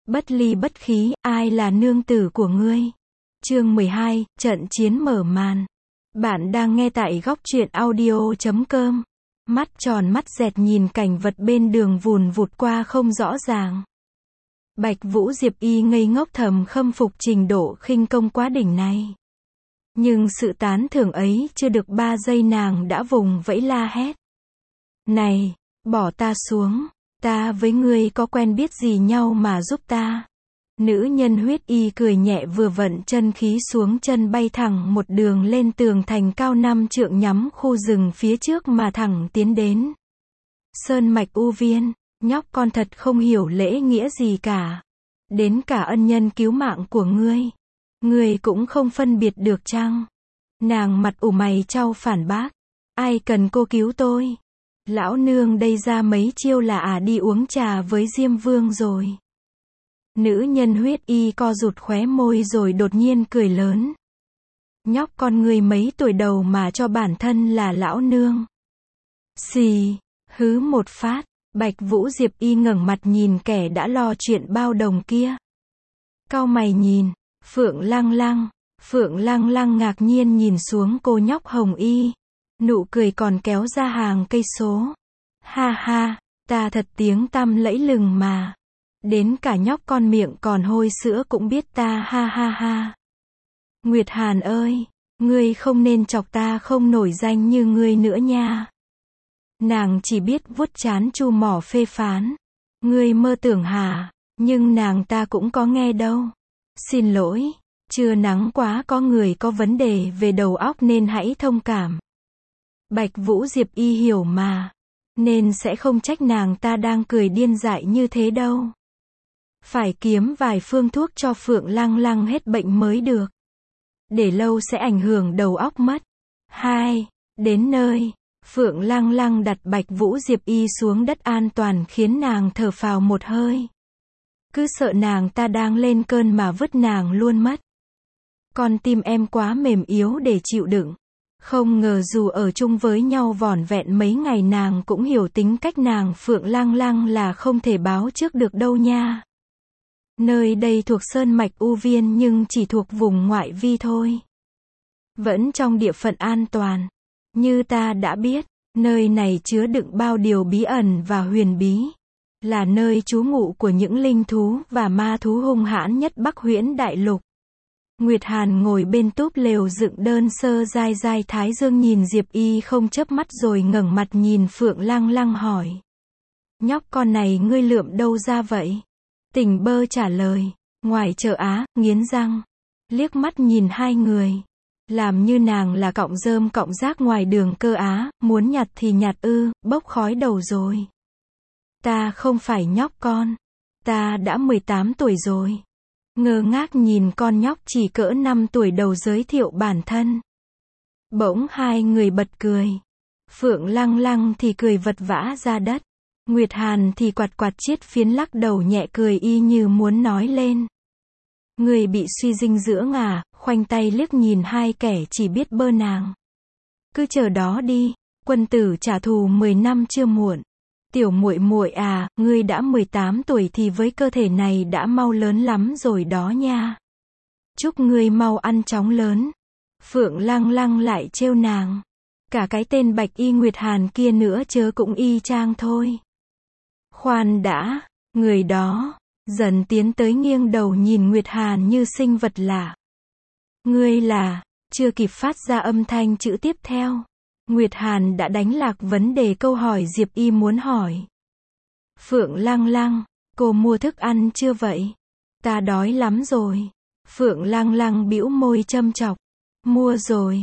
Bất ly bất khí, ai là nương tử của ngươi? Chương 12, trận chiến mở màn. Bạn đang nghe tại góc truyện audio.com. Mắt tròn mắt dẹt nhìn cảnh vật bên đường vùn vụt qua không rõ ràng. Bạch Vũ Diệp Y ngây ngốc thầm khâm phục trình độ khinh công quá đỉnh này. Nhưng sự tán thưởng ấy chưa được 3 giây nàng đã vùng vẫy la hét. Này, bỏ ta xuống, ta với ngươi có quen biết gì nhau mà giúp ta. Nữ nhân huyết y cười nhẹ vừa vận chân khí xuống chân bay thẳng một đường lên tường thành cao 5 trượng nhắm khu rừng phía trước mà thẳng tiến đến. Sơn mạch U Viên, nhóc con thật không hiểu lễ nghĩa gì cả. Đến cả ân nhân cứu mạng của ngươi cũng không phân biệt được chăng? Nàng mặt ủ mày chau phản bác. Ai cần cô cứu tôi? Lão nương đây ra mấy chiêu là đi uống trà với Diêm Vương rồi. Nữ nhân huyết y co rụt khóe môi rồi đột nhiên cười lớn. Nhóc con ngươi mấy tuổi đầu mà cho bản thân là lão nương. Xì, hứ một phát, Bạch Vũ Diệp Y ngẩng mặt nhìn kẻ đã lo chuyện bao đồng kia. Cau mày nhìn, Phượng Lăng Lăng ngạc nhiên nhìn xuống cô nhóc hồng y. Nụ cười còn kéo ra hàng cây số. Ha ha, ta thật tiếng tăm lẫy lừng mà. Đến cả nhóc con miệng còn hôi sữa cũng biết ta ha ha ha. Nguyệt Hàn ơi, ngươi không nên chọc ta không nổi danh như ngươi nữa nha. Nàng chỉ biết vuốt trán chu mỏ phê phán. Ngươi mơ tưởng hả, nhưng nàng ta cũng có nghe đâu. Xin lỗi, trưa nắng quá có người có vấn đề về đầu óc nên hãy thông cảm. Bạch Vũ Diệp Y hiểu mà, nên sẽ không trách nàng ta đang cười điên dại như thế đâu. Phải kiếm vài phương thuốc cho Phượng Lăng hết bệnh mới được. Để lâu sẽ ảnh hưởng đầu óc mất. Đến nơi, Phượng Lăng đặt Bạch Vũ Diệp Y xuống đất an toàn khiến nàng thở phào một hơi. Cứ sợ nàng ta đang lên cơn mà vứt nàng luôn mất. Con tim em quá mềm yếu để chịu đựng. Không ngờ dù ở chung với nhau vỏn vẹn mấy ngày nàng cũng hiểu tính cách nàng Phượng Lăng là không thể báo trước được đâu nha. Nơi đây thuộc Sơn mạch U Viên nhưng chỉ thuộc vùng ngoại vi thôi. Vẫn trong địa phận an toàn. Như ta đã biết, nơi này chứa đựng bao điều bí ẩn và huyền bí. Là nơi trú ngụ của những linh thú và ma thú hung hãn nhất Bắc Huyễn Đại Lục. Nguyệt Hàn ngồi bên túp lều dựng đơn sơ dai thái dương nhìn Diệp Y không chớp mắt rồi ngẩng mặt nhìn Phượng Lăng hỏi. Nhóc con này ngươi lượm đâu ra vậy? Tỉnh bơ trả lời. Ngoài chợ Á, nghiến răng. Liếc mắt nhìn hai người. Làm như nàng là cọng rơm cọng rác ngoài đường cơ Á, muốn nhặt thì nhặt bốc khói đầu rồi. Ta không phải nhóc con. Ta đã 18 tuổi rồi. Ngơ ngác nhìn con nhóc chỉ cỡ 5 tuổi đầu giới thiệu bản thân. Bỗng hai người bật cười. Phượng Lăng thì cười vật vã ra đất. Nguyệt Hàn thì quạt chiết phiến lắc đầu nhẹ cười y như muốn nói lên. Người bị suy dinh dưỡng à, khoanh tay liếc nhìn hai kẻ chỉ biết bơ nàng. Cứ chờ đó đi, quân tử trả thù 10 năm chưa muộn. Tiểu muội muội à, ngươi đã 18 tuổi thì với cơ thể này đã mau lớn lắm rồi đó nha. Chúc ngươi mau ăn chóng lớn. Phượng Lăng lại trêu nàng. Cả cái tên Bạch Y Nguyệt Hàn kia nữa chớ cũng y chang thôi. Khoan đã, người đó dần tiến tới nghiêng đầu nhìn Nguyệt Hàn như sinh vật lạ. Ngươi là, chưa kịp phát ra âm thanh chữ tiếp theo. Nguyệt Hàn đã đánh lạc vấn đề câu hỏi Diệp Y muốn hỏi. Phượng Lăng, cô mua thức ăn chưa vậy? Ta đói lắm rồi. Phượng Lăng bĩu môi châm chọc. Mua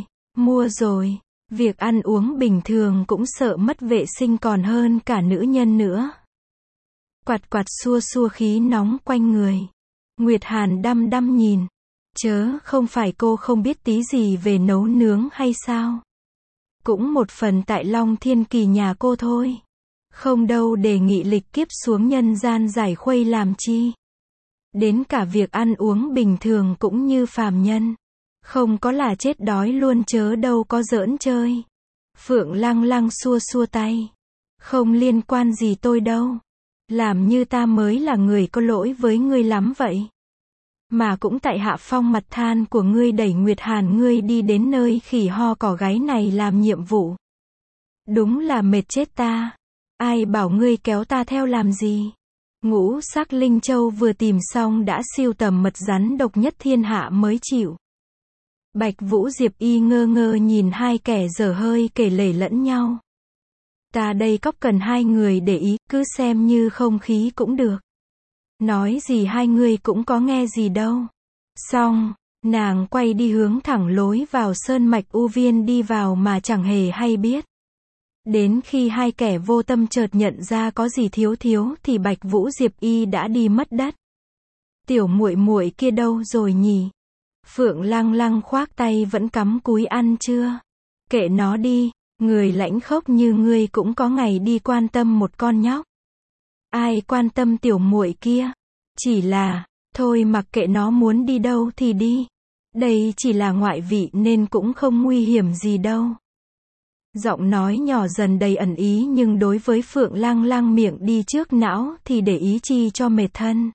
rồi. Việc ăn uống bình thường cũng sợ mất vệ sinh còn hơn cả nữ nhân nữa. Quạt xua khí nóng quanh người. Nguyệt Hàn đăm nhìn. Chớ, không phải cô không biết tí gì về nấu nướng hay sao? Cũng một phần tại Long Thiên Kỳ nhà cô thôi. Không đâu đề nghị lịch kiếp xuống nhân gian giải khuây làm chi. Đến cả việc ăn uống bình thường cũng như phàm nhân. Không có là chết đói luôn chớ đâu có giỡn chơi. Phượng Lăng xua tay. Không liên quan gì tôi đâu. Làm như ta mới là người có lỗi với ngươi lắm vậy. Mà cũng tại hạ phong mặt than của ngươi đẩy Nguyệt Hàn ngươi đi đến nơi khỉ ho cỏ gáy này làm nhiệm vụ. Đúng là mệt chết ta. Ai bảo ngươi kéo ta theo làm gì? Ngũ sắc linh châu vừa tìm xong đã siêu tầm mật rắn độc nhất thiên hạ mới chịu. Bạch Vũ Diệp Y ngơ ngơ nhìn hai kẻ dở hơi kể lể lẫn nhau. Ta đây cóc cần hai người để ý, cứ xem như không khí cũng được. Nói gì hai người cũng có nghe gì đâu. Xong, nàng quay đi hướng thẳng lối vào sơn mạch U Viên đi vào mà chẳng hề hay biết. Đến khi hai kẻ vô tâm chợt nhận ra có gì thiếu thiếu thì Bạch Vũ Diệp Y đã đi mất đất. Tiểu muội muội kia đâu rồi nhỉ? Phượng Lăng Lăng khoác tay vẫn cắm cúi ăn chưa? Kệ nó đi, người lãnh khốc như ngươi cũng có ngày đi quan tâm một con nhóc. Ai quan tâm tiểu muội kia? Chỉ là, thôi mặc kệ nó muốn đi đâu thì đi. Đây chỉ là ngoại vị nên cũng không nguy hiểm gì đâu. Giọng nói nhỏ dần đầy ẩn ý nhưng đối với Phượng Lăng Lăng miệng đi trước não thì để ý chi cho mệt thân.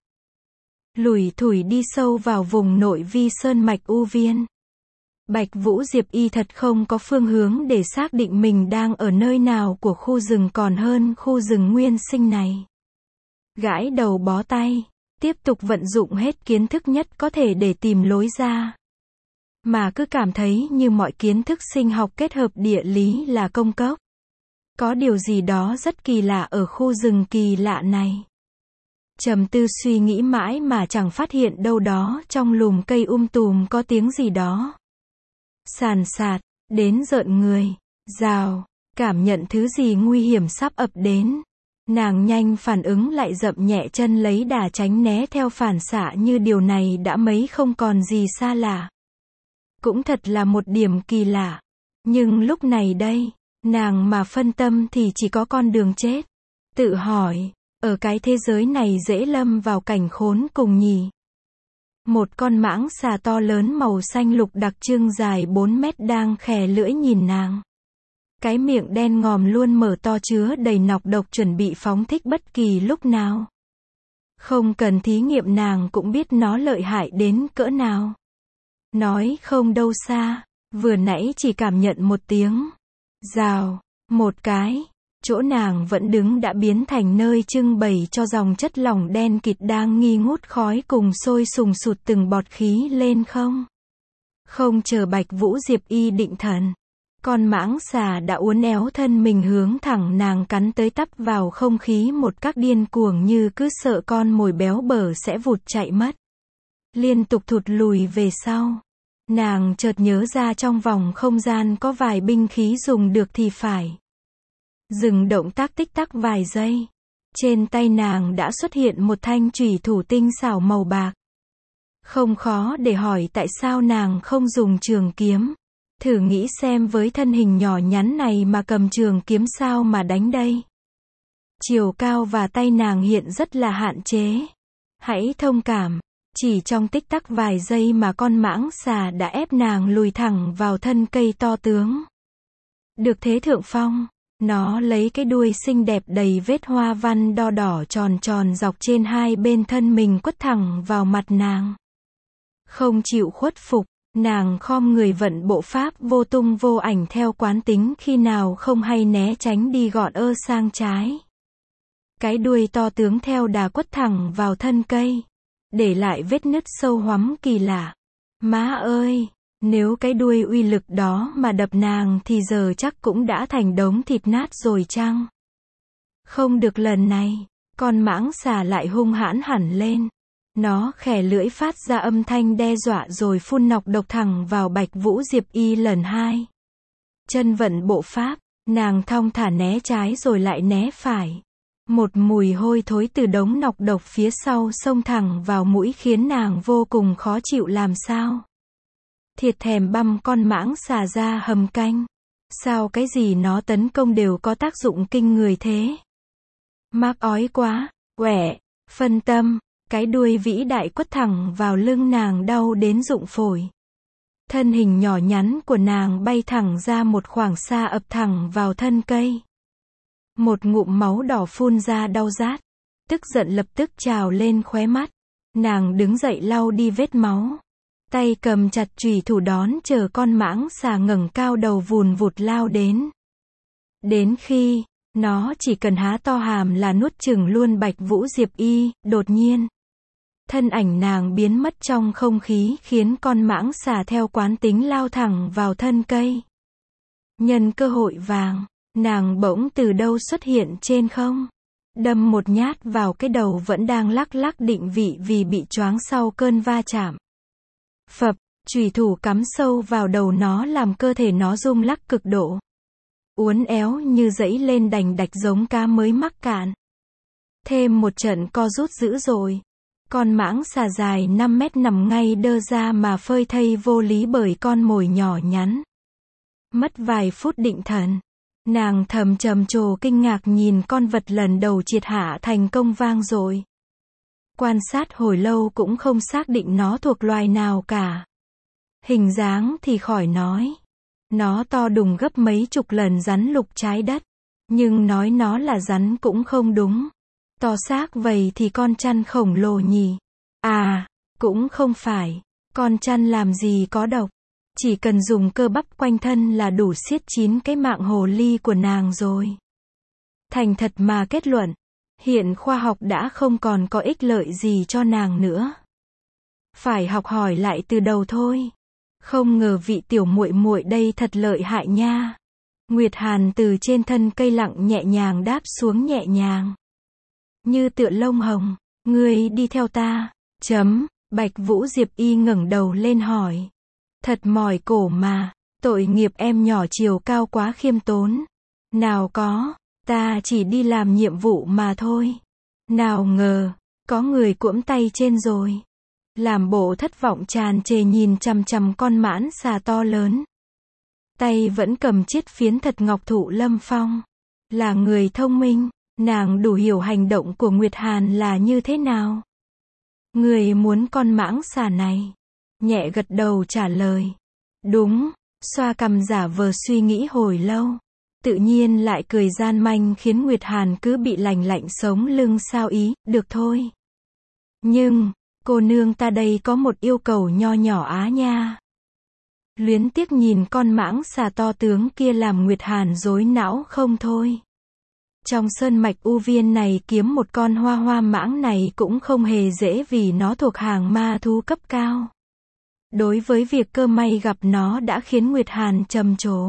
Lủi thủi đi sâu vào vùng nội vi sơn mạch U Viên. Bạch Vũ Diệp Y thật không có phương hướng để xác định mình đang ở nơi nào của khu rừng còn hơn khu rừng nguyên sinh này. Gãi đầu bó tay, tiếp tục vận dụng hết kiến thức nhất có thể để tìm lối ra. Mà cứ cảm thấy như mọi kiến thức sinh học kết hợp địa lý là công cốc. Có điều gì đó rất kỳ lạ ở khu rừng kỳ lạ này. Trầm tư suy nghĩ mãi mà chẳng phát hiện đâu đó trong lùm cây tùm có tiếng gì đó. Sàn sạt, đến rợn người, rào, cảm nhận thứ gì nguy hiểm sắp ập đến. Nàng nhanh phản ứng lại dậm nhẹ chân lấy đà tránh né theo phản xạ như điều này đã mấy không còn gì xa lạ. Cũng thật là một điểm kỳ lạ. Nhưng lúc này đây, nàng mà phân tâm thì chỉ có con đường chết. Tự hỏi, ở cái thế giới này dễ lâm vào cảnh khốn cùng nhỉ? Một con mãng xà to lớn màu xanh lục đặc trưng dài 4 mét đang khè lưỡi nhìn nàng. Cái miệng đen ngòm luôn mở to chứa đầy nọc độc chuẩn bị phóng thích bất kỳ lúc nào. Không cần thí nghiệm nàng cũng biết nó lợi hại đến cỡ nào. Nói không đâu xa, vừa nãy chỉ cảm nhận một tiếng. Rào, một cái. Chỗ nàng vẫn đứng đã biến thành nơi trưng bày cho dòng chất lỏng đen kịt đang nghi ngút khói cùng sôi sùng sụt từng bọt khí lên không. Không chờ Bạch Vũ Diệp Y định thần. Con mãng xà đã uốn éo thân mình hướng thẳng nàng cắn tới tấp vào không khí một cách điên cuồng như cứ sợ con mồi béo bở sẽ vụt chạy mất. Liên tục thụt lùi về sau. Nàng chợt nhớ ra trong vòng không gian có vài binh khí dùng được thì phải. Dừng động tác tích tắc vài giây. Trên tay nàng đã xuất hiện một thanh chủy thủ tinh xảo màu bạc. Không khó để hỏi tại sao nàng không dùng trường kiếm. Thử nghĩ xem với thân hình nhỏ nhắn này mà cầm trường kiếm sao mà đánh đây. Chiều cao và tay nàng hiện rất là hạn chế. Hãy thông cảm. Chỉ trong tích tắc vài giây mà con mãng xà đã ép nàng lùi thẳng vào thân cây to tướng. Được thế thượng phong. Nó lấy cái đuôi xinh đẹp đầy vết hoa văn đo đỏ tròn tròn dọc trên hai bên thân mình quất thẳng vào mặt nàng. Không chịu khuất phục, nàng khom người vận bộ pháp vô tung vô ảnh theo quán tính khi nào không hay né tránh đi gọn sang trái. Cái đuôi to tướng theo đà quất thẳng vào thân cây, để lại vết nứt sâu hoắm kỳ lạ. Má ơi! Nếu cái đuôi uy lực đó mà đập nàng thì giờ chắc cũng đã thành đống thịt nát rồi chăng? Không được lần này, con mãng xà lại hung hãn hẳn lên. Nó khè lưỡi phát ra âm thanh đe dọa rồi phun nọc độc thẳng vào Bạch Vũ Diệp Y lần hai. Chân vận bộ pháp, nàng thong thả né trái rồi lại né phải. Một mùi hôi thối từ đống nọc độc phía sau xông thẳng vào mũi khiến nàng vô cùng khó chịu làm sao. Thiệt thèm băm con mãng xà ra hầm canh. Sao cái gì nó tấn công đều có tác dụng kinh người thế? Mắc ói quá, quẻ, phân tâm, cái đuôi vĩ đại quất thẳng vào lưng nàng đau đến rụng phổi. Thân hình nhỏ nhắn của nàng bay thẳng ra một khoảng xa ập thẳng vào thân cây. Một ngụm máu đỏ phun ra đau rát. Tức giận lập tức trào lên khóe mắt. Nàng đứng dậy lau đi vết máu. Tay cầm chặt chùy thủ đón chờ con mãng xà ngẩng cao đầu vùn vụt lao đến. Đến khi, nó chỉ cần há to hàm là nuốt chửng luôn Bạch Vũ Diệp Y, đột nhiên. Thân ảnh nàng biến mất trong không khí khiến con mãng xà theo quán tính lao thẳng vào thân cây. Nhân cơ hội vàng, nàng bỗng từ đâu xuất hiện trên không. Đâm một nhát vào cái đầu vẫn đang lắc lắc định vị vì bị choáng sau cơn va chạm. Phập, chùy thủ cắm sâu vào đầu nó làm cơ thể nó rung lắc cực độ. Uốn éo như dẫy lên đành đạch giống cá mới mắc cạn. Thêm một trận co rút dữ dội. Con mãng xà dài 5 mét nằm ngay đơ ra mà phơi thây vô lý bởi con mồi nhỏ nhắn. Mất vài phút định thần. Nàng thầm trầm trồ kinh ngạc nhìn con vật lần đầu triệt hạ thành công vang dội. Quan sát hồi lâu cũng không xác định nó thuộc loài nào cả. Hình dáng thì khỏi nói. Nó to đùng gấp mấy chục lần rắn lục trái đất. Nhưng nói nó là rắn cũng không đúng. To xác vậy thì con chăn khổng lồ nhỉ? À, cũng không phải. Con chăn làm gì có độc. Chỉ cần dùng cơ bắp quanh thân là đủ xiết chín cái mạng hồ ly của nàng rồi. Thành thật mà kết luận, hiện khoa học đã không còn có ích lợi gì cho nàng nữa. Phải học hỏi lại từ đầu thôi. Không ngờ vị tiểu muội muội đây thật lợi hại nha. Nguyệt Hàn từ trên thân cây lặng nhẹ nhàng đáp xuống nhẹ nhàng. Như tựa lông hồng, ngươi đi theo ta. Bạch Vũ Diệp Y ngẩng đầu lên hỏi. Thật mỏi cổ mà, tội nghiệp em nhỏ chiều cao quá khiêm tốn. Nào có, ta chỉ đi làm nhiệm vụ mà thôi. Nào ngờ, có người cuỗm tay trên rồi. Làm bộ thất vọng tràn trề nhìn chằm chằm con mãng xà to lớn. Tay vẫn cầm chiếc phiến thật ngọc thụ lâm phong. Là người thông minh, nàng đủ hiểu hành động của Nguyệt Hàn là như thế nào. Người muốn con mãng xà này. Nhẹ gật đầu trả lời. Đúng, xoa cằm giả vờ suy nghĩ hồi lâu. Tự nhiên lại cười gian manh khiến Nguyệt Hàn cứ bị lạnh lạnh sống lưng sao ý, được thôi. Nhưng, cô nương ta đây có một yêu cầu nho nhỏ á nha. Luyến tiếc nhìn con mãng xà to tướng kia làm Nguyệt Hàn rối não không thôi. Trong sơn mạch U Viên này kiếm một con hoa hoa mãng này cũng không hề dễ vì nó thuộc hàng ma thú cấp cao. Đối với việc cơ may gặp nó đã khiến Nguyệt Hàn trầm trồ.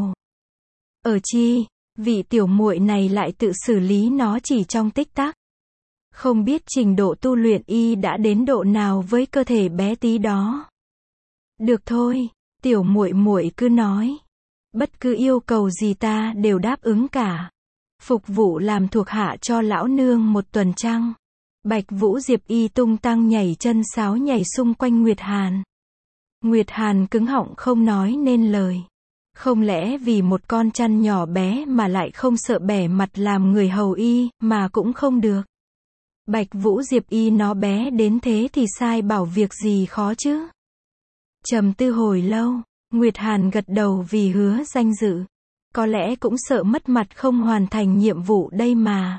Ở chi, vị tiểu muội này lại tự xử lý nó chỉ trong tích tắc. Không biết trình độ tu luyện y đã đến độ nào với cơ thể bé tí đó. Được thôi, tiểu muội muội cứ nói. Bất cứ yêu cầu gì ta đều đáp ứng cả. Phục vụ làm thuộc hạ cho lão nương một tuần trăng. Bạch Vũ Diệp Y tung tăng nhảy chân sáo nhảy xung quanh Nguyệt Hàn. Nguyệt Hàn cứng họng không nói nên lời. Không lẽ vì một con chăn nhỏ bé mà lại không sợ bẻ mặt làm người hầu y, mà cũng không được. Bạch Vũ Diệp Y nó bé đến thế thì sai bảo việc gì khó chứ. Trầm tư hồi lâu, Nguyệt Hàn gật đầu vì hứa danh dự. Có lẽ cũng sợ mất mặt không hoàn thành nhiệm vụ đây mà.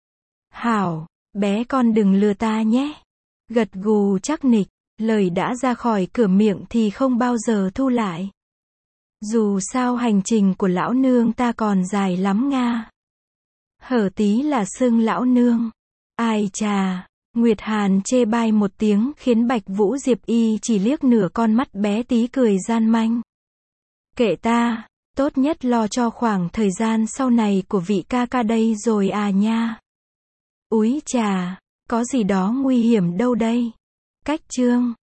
Hảo, bé con đừng lừa ta nhé. Gật gù chắc nịch, lời đã ra khỏi cửa miệng thì không bao giờ thu lại. Dù sao hành trình của lão nương ta còn dài lắm nga. Hở tí là xưng lão nương. Ai chà, Nguyệt Hàn chê bai một tiếng khiến Bạch Vũ Diệp Y chỉ liếc nửa con mắt bé tí cười gian manh. Kệ ta, tốt nhất lo cho khoảng thời gian sau này của vị ca ca đây rồi à nha. Úi chà, có gì đó nguy hiểm đâu đây. Cách chương